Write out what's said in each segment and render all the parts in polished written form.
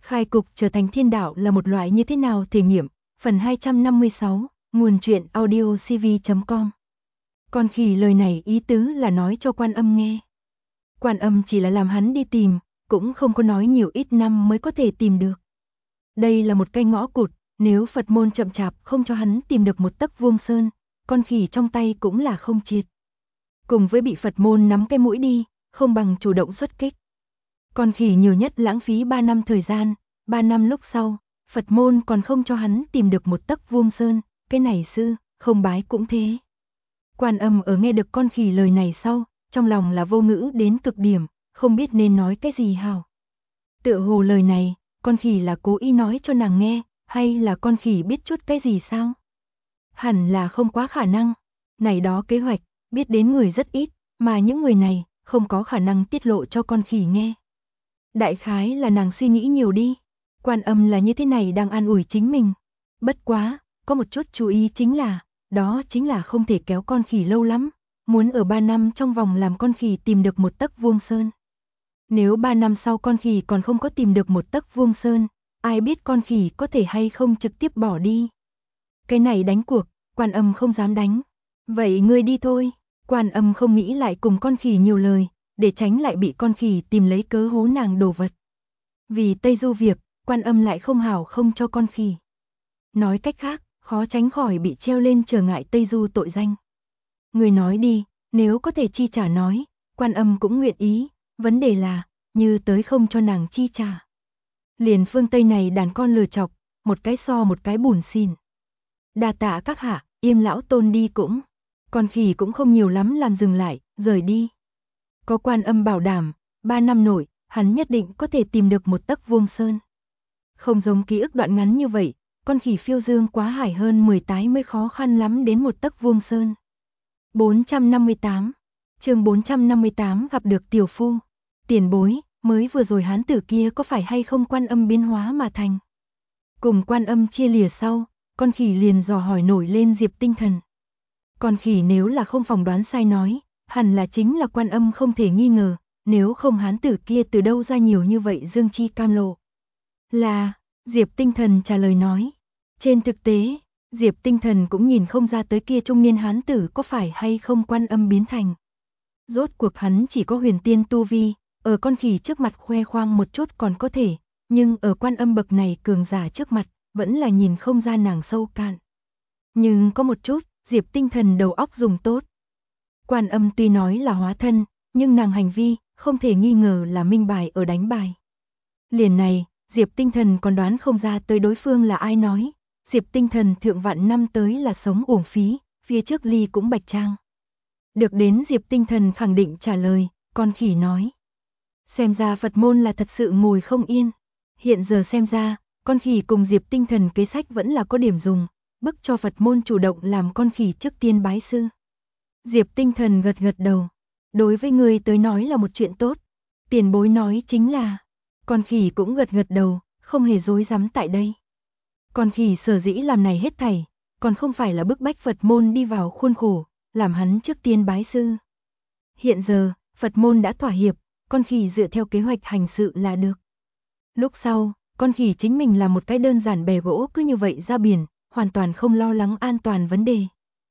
Khai cục trở thành thiên đạo là một loại như thế nào thể nghiệm, phần 256, nguồn truyện audio cv.com. Con khỉ lời này ý tứ là nói cho Quan Âm nghe. Quan Âm chỉ là làm hắn đi tìm, cũng không có nói nhiều ít năm mới có thể tìm được. Đây là một cây ngõ cụt, nếu Phật môn chậm chạp không cho hắn tìm được một tấc vuông sơn, con khỉ trong tay cũng là không triệt. Cùng với bị Phật môn nắm cái mũi đi, không bằng chủ động xuất kích. Con khỉ nhiều nhất lãng phí 3 năm thời gian, 3 năm lúc sau, Phật môn còn không cho hắn tìm được một tấc vuông sơn, cái này sư, không bái cũng thế. Quan Âm ở nghe được con khỉ lời này sau, trong lòng là vô ngữ đến cực điểm, không biết nên nói cái gì hảo. Tựa hồ lời này, con khỉ là cố ý nói cho nàng nghe, hay là con khỉ biết chút cái gì sao? Hẳn là không quá khả năng, này đó kế hoạch, biết đến người rất ít, mà những người này không có khả năng tiết lộ cho con khỉ nghe. Đại khái là nàng suy nghĩ nhiều đi, Quan Âm là như thế này đang an ủi chính mình. Bất quá, có một chút chú ý chính là, đó chính là không thể kéo con khỉ lâu lắm, muốn ở 3 năm trong vòng làm con khỉ tìm được một tấc vuông sơn. Nếu 3 năm sau con khỉ còn không có tìm được một tấc vuông sơn, ai biết con khỉ có thể hay không trực tiếp bỏ đi. Cái này đánh cuộc, Quan Âm không dám đánh. Vậy ngươi đi thôi, Quan Âm không nghĩ lại cùng con khỉ nhiều lời, để tránh lại bị con khỉ tìm lấy cớ hố nàng đồ vật. Vì Tây Du việc, Quan Âm lại không hảo không cho con khỉ. Nói cách khác, khó tránh khỏi bị treo lên trở ngại Tây Du tội danh. Người nói đi, nếu có thể chi trả nói, Quan Âm cũng nguyện ý, vấn đề là, như tới không cho nàng chi trả. Liền phương Tây này đàn con lừa chọc, một cái so một cái bùn xỉn. Đa tạ các hạ, Yêm lão tôn đi cũng. Con khỉ cũng không nhiều lắm làm dừng lại, rời đi. Có Quan Âm bảo đảm, 3 năm nội, hắn nhất định có thể tìm được một tấc vuông sơn. Không giống ký ức đoạn ngắn như vậy, con khỉ phiêu dương quá hải hơn 10 tái mới khó khăn lắm đến một tấc vuông sơn. 458, chương 458 gặp được tiểu phu. Tiền bối, mới vừa rồi hán tử kia có phải hay không Quan Âm biến hóa mà thành? Cùng Quan Âm chia lìa sau, con khỉ liền dò hỏi nổi lên Diệp Tinh Thần. Con khỉ nếu là không phỏng đoán sai nói, hẳn là chính là Quan Âm không thể nghi ngờ, nếu không hán tử kia từ đâu ra nhiều như vậy dương chi cam lộ. Là, Diệp Tinh Thần trả lời nói. Trên thực tế, Diệp Tinh Thần cũng nhìn không ra tới kia trung niên hán tử có phải hay không Quan Âm biến thành. Rốt cuộc hắn chỉ có huyền tiên tu vi, ở con khỉ trước mặt khoe khoang một chút còn có thể, nhưng ở Quan Âm bậc này cường giả trước mặt, vẫn là nhìn không ra nàng sâu cạn. Nhưng có một chút, Diệp Tinh Thần đầu óc dùng tốt. Quan Âm tuy nói là hóa thân, nhưng nàng hành vi, không thể nghi ngờ là minh bài ở đánh bài. Liền này, Diệp Tinh Thần còn đoán không ra tới đối phương là ai nói. Diệp Tinh Thần thượng vạn năm tới là sống uổng phí, phía trước ly cũng bạch trang. Được đến Diệp Tinh Thần khẳng định trả lời, con khỉ nói. Xem ra Phật môn là thật sự ngồi không yên. Hiện giờ xem ra, con khỉ cùng Diệp Tinh Thần kế sách vẫn là có điểm dùng, bức cho Phật môn chủ động làm con khỉ trước tiên bái sư. Diệp Tinh Thần gật gật đầu. Đối với người tới nói là một chuyện tốt. Tiền bối nói chính là, con khỉ cũng gật gật đầu, không hề dối dám tại đây. Con khỉ sở dĩ làm này hết thảy, còn không phải là bức bách Phật môn đi vào khuôn khổ, làm hắn trước tiên bái sư. Hiện giờ, Phật môn đã thỏa hiệp, con khỉ dựa theo kế hoạch hành sự là được. Lúc sau, con khỉ chính mình là một cái đơn giản bè gỗ cứ như vậy ra biển, hoàn toàn không lo lắng an toàn vấn đề.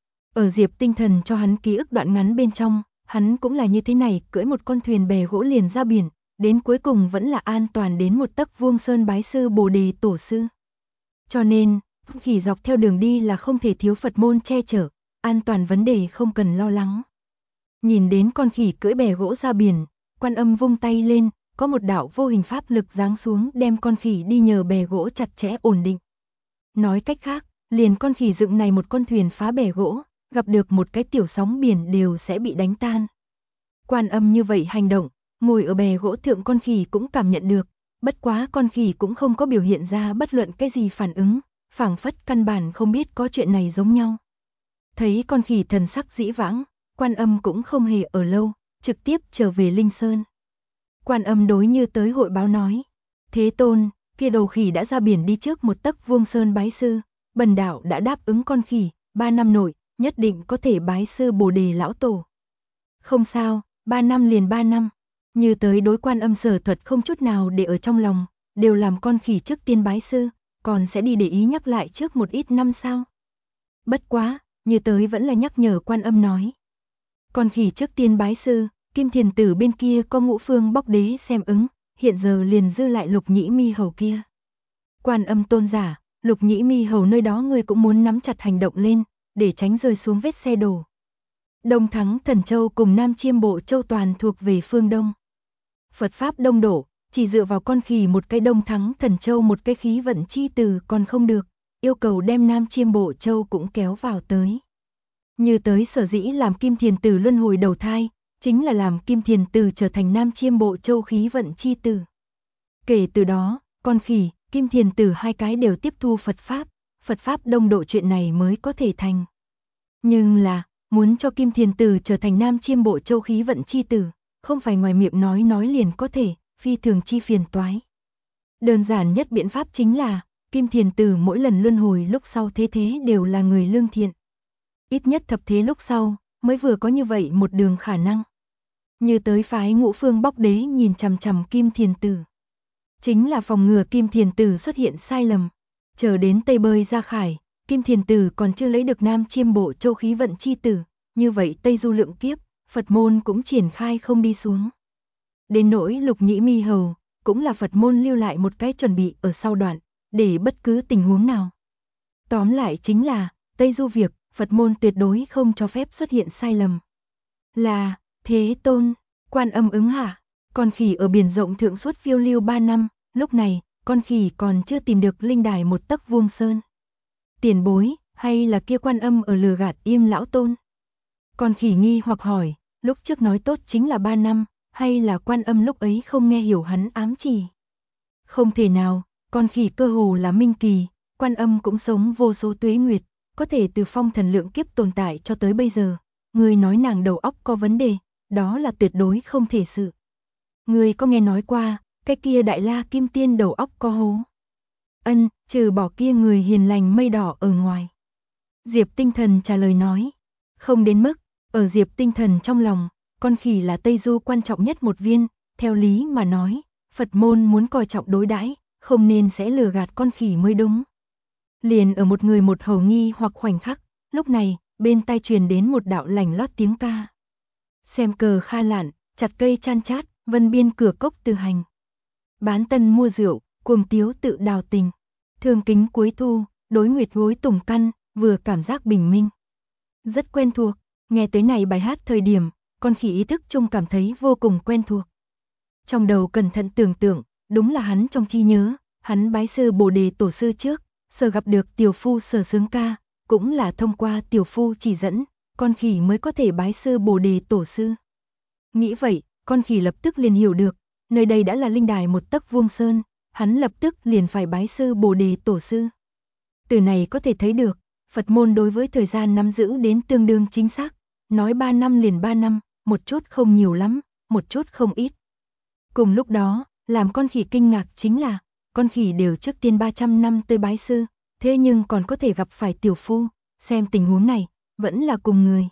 Ở Diệp Tinh Thần cho hắn ký ức đoạn ngắn bên trong, hắn cũng là như thế này, cưỡi một con thuyền bè gỗ liền ra biển, đến cuối cùng vẫn là an toàn đến một tấc vuông sơn bái sư Bồ Đề tổ sư. Cho nên, khỉ dọc theo đường đi là không thể thiếu Phật môn che chở, an toàn vấn đề không cần lo lắng. Nhìn đến con khỉ cưỡi bè gỗ ra biển, Quan Âm vung tay lên, có một đạo vô hình pháp lực giáng xuống đem con khỉ đi nhờ bè gỗ chặt chẽ ổn định. Nói cách khác, liền con khỉ dựng này một con thuyền phá bè gỗ, gặp được một cái tiểu sóng biển đều sẽ bị đánh tan. Quan Âm như vậy hành động, ngồi ở bè gỗ thượng con khỉ cũng cảm nhận được, bất quá con khỉ cũng không có biểu hiện ra bất luận cái gì phản ứng, phảng phất căn bản không biết có chuyện này giống nhau. Thấy con khỉ thần sắc dĩ vãng, Quan Âm cũng không hề ở lâu, trực tiếp trở về Linh Sơn. Quan Âm đối như tới hội báo nói, Thế Tôn, kia đầu khỉ đã ra biển đi trước một tấc vuông sơn bái sư, bần đạo đã đáp ứng con khỉ, 3 năm nội, nhất định có thể bái sư Bồ Đề lão tổ. Không sao, 3 năm liền 3 năm. Như tới đối Quan Âm sở thuật không chút nào để ở trong lòng, đều làm con khỉ trước tiên bái sư, còn sẽ đi để ý nhắc lại trước một ít năm sao? Bất quá, như tới vẫn là nhắc nhở Quan Âm nói. Con khỉ trước tiên bái sư, Kim Thiền Tử bên kia có Ngũ Phương Bóc Đế xem ứng, hiện giờ liền dư lại Lục Nhĩ Mi Hầu kia. Quan Âm tôn giả, Lục Nhĩ Mi Hầu nơi đó người cũng muốn nắm chặt hành động lên, để tránh rơi xuống vết xe đổ. Đông Thắng Thần Châu cùng Nam Chiêm Bộ Châu toàn thuộc về phương Đông. Phật Pháp đông đổ, chỉ dựa vào con khỉ một cái Đông Thắng Thần Châu một cái khí vận chi từ còn không được, yêu cầu đem Nam Chiêm Bộ Châu cũng kéo vào tới. Như tới sở dĩ làm Kim Thiền Tử luân hồi đầu thai, chính là làm Kim Thiền Tử trở thành Nam Chiêm Bộ Châu khí vận chi từ. Kể từ đó, con khỉ, Kim Thiền Tử hai cái đều tiếp thu Phật Pháp đông độ chuyện này mới có thể thành. Nhưng là, muốn cho Kim Thiền Tử trở thành Nam Chiêm Bộ Châu khí vận chi tử, không phải ngoài miệng nói liền có thể, phi thường chi phiền toái. Đơn giản nhất biện pháp chính là, Kim Thiền Tử mỗi lần luân hồi lúc sau thế đều là người lương thiện. Ít nhất thập thế lúc sau, mới vừa có như vậy một đường khả năng. Như tới phái Ngũ Phương Bóc Đế nhìn chằm chằm Kim Thiền Tử. Chính là phòng ngừa Kim Thiền Tử xuất hiện sai lầm. Chờ đến Tây Bơi Ra Khải, Kim Thiền Tử còn chưa lấy được Nam Chiêm Bộ Châu khí vận chi tử, như vậy Tây Du lượng kiếp, Phật môn cũng triển khai không đi xuống. Đến nỗi Lục Nhĩ Mi Hầu, cũng là Phật môn lưu lại một cái chuẩn bị ở sau đoạn, để bất cứ tình huống nào. Tóm lại chính là, Tây Du việc, Phật môn tuyệt đối không cho phép xuất hiện sai lầm. Là, Thế Tôn, Quan Âm ứng hạ, con khỉ ở biển rộng thượng suốt phiêu lưu 3 năm, lúc này, con khỉ còn chưa tìm được linh đài một tấc vuông sơn. Tiền bối, hay là kia Quan Âm ở lừa gạt Yêm lão tôn? Con khỉ nghi hoặc hỏi, lúc trước nói tốt chính là 3 năm, hay là Quan Âm lúc ấy không nghe hiểu hắn ám chỉ? Không thể nào, con khỉ cơ hồ là minh kỳ, Quan Âm cũng sống vô số tuế nguyệt, có thể từ phong thần lượng kiếp tồn tại cho tới bây giờ. Người nói nàng đầu óc có vấn đề, đó là tuyệt đối không thể sự. Người có nghe nói qua, cái kia Đại La Kim Tiên đầu óc có hố? Ân, trừ bỏ kia người hiền lành mây đỏ ở ngoài. Diệp Tinh Thần trả lời nói, không đến mức, ở Diệp Tinh Thần trong lòng, con khỉ là Tây Du quan trọng nhất một viên, theo lý mà nói, Phật môn muốn coi trọng đối đãi, không nên sẽ lừa gạt con khỉ mới đúng. Liền ở một người một hầu nghi hoặc khoảnh khắc, lúc này, bên tai truyền đến một đạo lành lót tiếng ca. Xem cờ kha lạn, chặt cây chan chát, vân biên cửa cốc từ hành. Bán tân mua rượu, cuồng tiếu tự đào tình. Thương kính cuối thu, đối nguyệt gối tùng căn, vừa cảm giác bình minh. Rất quen thuộc, nghe tới này bài hát thời điểm, con khỉ ý thức chung cảm thấy vô cùng quen thuộc. Trong đầu cẩn thận tưởng tượng, đúng là hắn trong trí nhớ, hắn bái sư Bồ Đề tổ sư trước, sở gặp được tiểu phu Sở Sướng ca, cũng là thông qua tiểu phu chỉ dẫn, con khỉ mới có thể bái sư Bồ Đề tổ sư. Nghĩ vậy, con khỉ lập tức liền hiểu được, nơi đây đã là linh đài một tấc vuông sơn, hắn lập tức liền phải bái sư Bồ Đề tổ sư. Từ này có thể thấy được, Phật môn đối với thời gian nắm giữ đến tương đương chính xác, nói 3 năm liền 3 năm, một chút không nhiều lắm, một chút không ít. Cùng lúc đó, làm con khỉ kinh ngạc chính là, con khỉ đều trước tiên 300 năm tới bái sư, thế nhưng còn có thể gặp phải tiểu phu, xem tình huống này, vẫn là cùng người.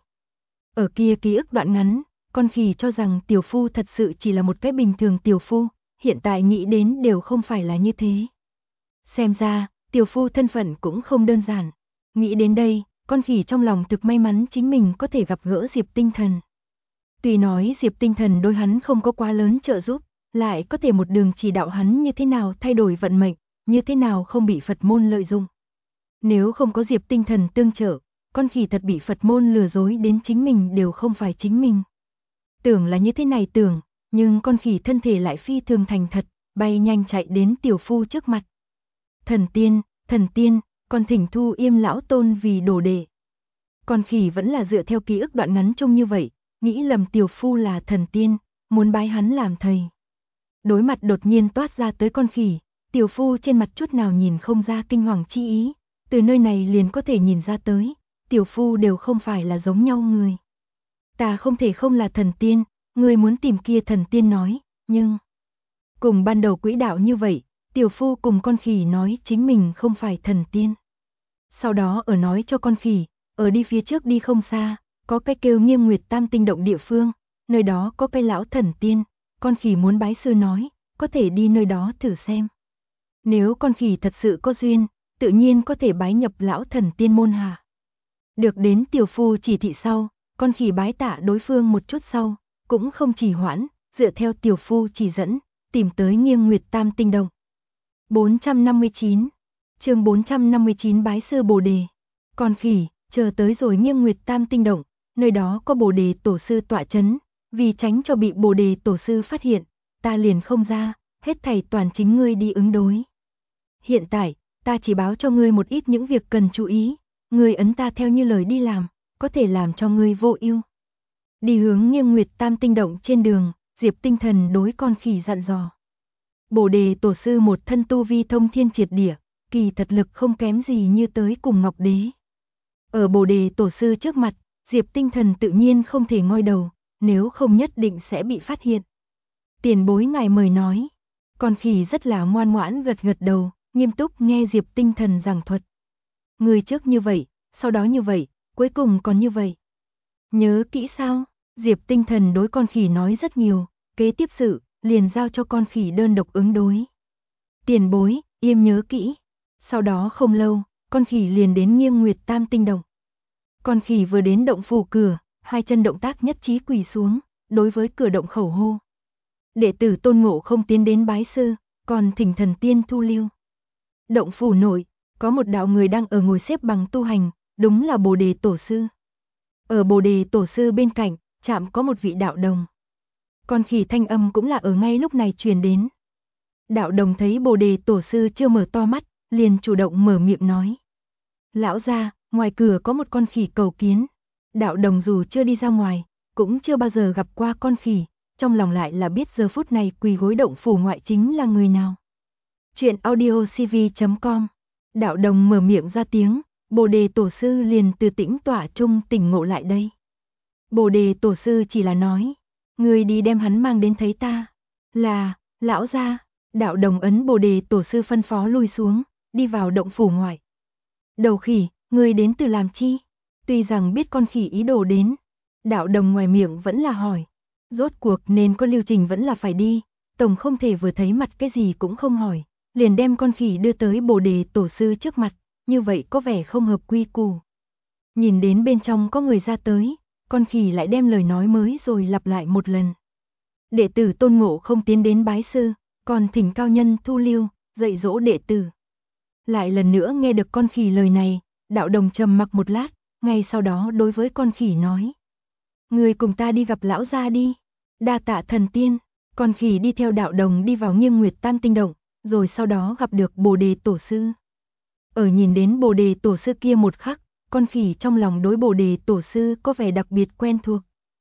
Ở kia ký ức đoạn ngắn, con khỉ cho rằng tiểu phu thật sự chỉ là một cái bình thường tiểu phu, hiện tại nghĩ đến đều không phải là như thế. Xem ra, tiểu phu thân phận cũng không đơn giản. Nghĩ đến đây, con khỉ trong lòng thực may mắn chính mình có thể gặp gỡ Diệp Tinh Thần. Tuy nói Diệp Tinh Thần đối hắn không có quá lớn trợ giúp, lại có thể một đường chỉ đạo hắn như thế nào thay đổi vận mệnh, như thế nào không bị Phật môn lợi dụng. Nếu không có Diệp Tinh Thần tương trợ, con khỉ thật bị Phật môn lừa dối đến chính mình đều không phải chính mình. Tưởng là như thế này tưởng, nhưng con khỉ thân thể lại phi thường thành thật, bay nhanh chạy đến tiểu phu trước mặt. Thần tiên, con thỉnh thu Yêm lão tôn vì đồ đệ. Con khỉ vẫn là dựa theo ký ức đoạn ngắn chung như vậy, nghĩ lầm tiểu phu là thần tiên, muốn bái hắn làm thầy. Đối mặt đột nhiên toát ra tới con khỉ, tiểu phu trên mặt chút nào nhìn không ra kinh hoàng chi ý, từ nơi này liền có thể nhìn ra tới, tiểu phu đều không phải là giống nhau người. Ta không thể không là thần tiên, người muốn tìm kia thần tiên nói, nhưng... Cùng ban đầu quỹ đạo như vậy, tiểu phu cùng con khỉ nói chính mình không phải thần tiên. Sau đó ở nói cho con khỉ, ở đi phía trước đi không xa, có cái kêu Nghiêm Nguyệt Tam Tinh động địa phương, nơi đó có cái lão thần tiên, con khỉ muốn bái sư nói, có thể đi nơi đó thử xem. Nếu con khỉ thật sự có duyên, tự nhiên có thể bái nhập lão thần tiên môn hạ. Được đến tiểu phu chỉ thị sau, con khỉ bái tạ đối phương một chút sau, cũng không trì hoãn, dựa theo tiểu phu chỉ dẫn, tìm tới Nghiêng Nguyệt Tam Tinh Động. 459. Chương 459 bái sư Bồ đề. Con khỉ, chờ tới rồi Nghiêng Nguyệt Tam Tinh Động, nơi đó có Bồ đề tổ sư tọa chấn, vì tránh cho bị Bồ đề tổ sư phát hiện, ta liền không ra, hết thảy toàn chính ngươi đi ứng đối. Hiện tại, ta chỉ báo cho ngươi một ít những việc cần chú ý, ngươi ấn ta theo như lời đi làm, có thể làm cho ngươi vô ưu. Đi hướng Nghiêng Nguyệt Tam Tinh Động trên đường, Diệp Tinh Thần đối con khỉ dặn dò. Bồ đề tổ sư một thân tu vi thông thiên triệt địa, kỳ thật lực không kém gì như tới cùng Ngọc Đế. Ở Bồ đề tổ sư trước mặt, Diệp Tinh Thần tự nhiên không thể ngoi đầu, nếu không nhất định sẽ bị phát hiện. Tiền bối ngài mời nói. Con khỉ rất là ngoan ngoãn gật gật đầu, nghiêm túc nghe Diệp Tinh Thần giảng thuật. Người trước như vậy, sau đó như vậy, cuối cùng còn như vậy. Nhớ kỹ sao? Diệp Tinh Thần đối con khỉ nói rất nhiều, kế tiếp sự, liền giao cho con khỉ đơn độc ứng đối. Tiền bối, yêm nhớ kỹ. Sau đó không lâu, con khỉ liền đến Nghiêng Nguyệt Tam Tinh Động. Con khỉ vừa đến động phủ cửa, hai chân động tác nhất trí quỳ xuống, đối với cửa động khẩu hô. Đệ tử Tôn Ngộ Không tiến đến bái sư, còn thỉnh thần tiên thu lưu. Động phủ nội, có một đạo người đang ở ngồi xếp bằng tu hành, đúng là Bồ đề tổ sư. Ở Bồ đề tổ sư bên cạnh, chạm có một vị đạo đồng. Con khỉ thanh âm cũng là ở ngay lúc này truyền đến. Đạo đồng thấy Bồ đề tổ sư chưa mở to mắt, liền chủ động mở miệng nói. Lão gia, ngoài cửa có một con khỉ cầu kiến. Đạo đồng dù chưa đi ra ngoài, cũng chưa bao giờ gặp qua con khỉ, trong lòng lại là biết giờ phút này quỳ gối động phủ ngoại chính là người nào. Chuyện audiocv.com. Đạo đồng mở miệng ra tiếng, Bồ đề tổ sư liền từ tĩnh tọa trung tỉnh ngộ lại đây. Bồ đề tổ sư chỉ là nói, người đi đem hắn mang đến thấy ta. Là, lão gia. Đạo đồng ấn Bồ đề tổ sư phân phó lui xuống, đi vào động phủ ngoại. Đầu khỉ, người đến từ làm chi? Tuy rằng biết con khỉ ý đồ đến, đạo đồng ngoài miệng vẫn là hỏi. Rốt cuộc nên có lưu trình vẫn là phải đi, tổng không thể vừa thấy mặt cái gì cũng không hỏi, liền đem con khỉ đưa tới Bồ đề tổ sư trước mặt, như vậy có vẻ không hợp quy củ. Nhìn đến bên trong có người ra tới, con khỉ lại đem lời nói mới rồi lặp lại một lần. Đệ tử Tôn Ngộ Không tiến đến bái sư, còn thỉnh cao nhân thu lưu, dạy dỗ đệ tử. Lại lần nữa nghe được con khỉ lời này, đạo đồng trầm mặc một lát, ngay sau đó đối với con khỉ nói. Người cùng ta đi gặp lão gia đi. Đa tạ thần tiên. Con khỉ đi theo đạo đồng đi vào Nghiêng Nguyệt Tam Tinh Động, rồi sau đó gặp được Bồ đề tổ sư. Ở nhìn đến Bồ đề tổ sư kia một khắc, con khỉ trong lòng đối Bồ đề tổ sư có vẻ đặc biệt quen thuộc.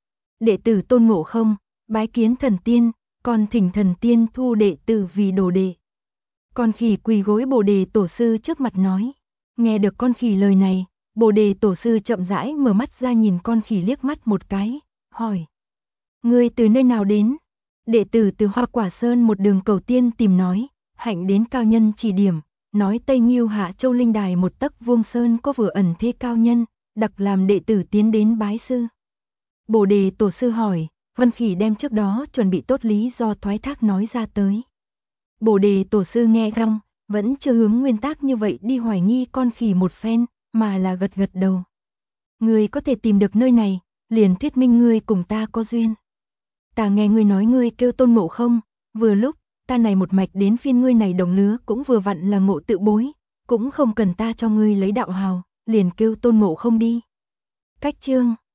Đệ tử Tôn Ngộ Không, bái kiến thần tiên, còn thỉnh thần tiên thu đệ tử vì đồ đệ. Con khỉ quỳ gối Bồ đề tổ sư trước mặt nói. Nghe được con khỉ lời này, Bồ đề tổ sư chậm rãi mở mắt ra nhìn con khỉ liếc mắt một cái, hỏi. Ngươi từ nơi nào đến? Đệ tử từ Hoa Quả Sơn một đường cầu tiên tìm nói, hạnh đến cao nhân chỉ điểm, nói Tây Nghiêu Hạ Châu Linh Đài một tấc vuông sơn có vừa ẩn thế cao nhân, đặc làm đệ tử tiến đến bái sư. Bồ đề tổ sư hỏi, Vân Khỉ đem trước đó chuẩn bị tốt lý do thoái thác nói ra tới. Bồ đề tổ sư nghe xong, vẫn chưa hướng nguyên tắc như vậy đi hoài nghi con khỉ một phen, mà là gật gật đầu. Ngươi có thể tìm được nơi này, liền thuyết minh ngươi cùng ta có duyên. Ta nghe ngươi nói ngươi kêu Tôn Ngộ Không, vừa lúc, ta này một mạch đến phiên ngươi này đồng lứa cũng vừa vặn là ngộ tự bối, cũng không cần ta cho ngươi lấy đạo hào, liền kêu Tôn Ngộ Không đi. Cách chương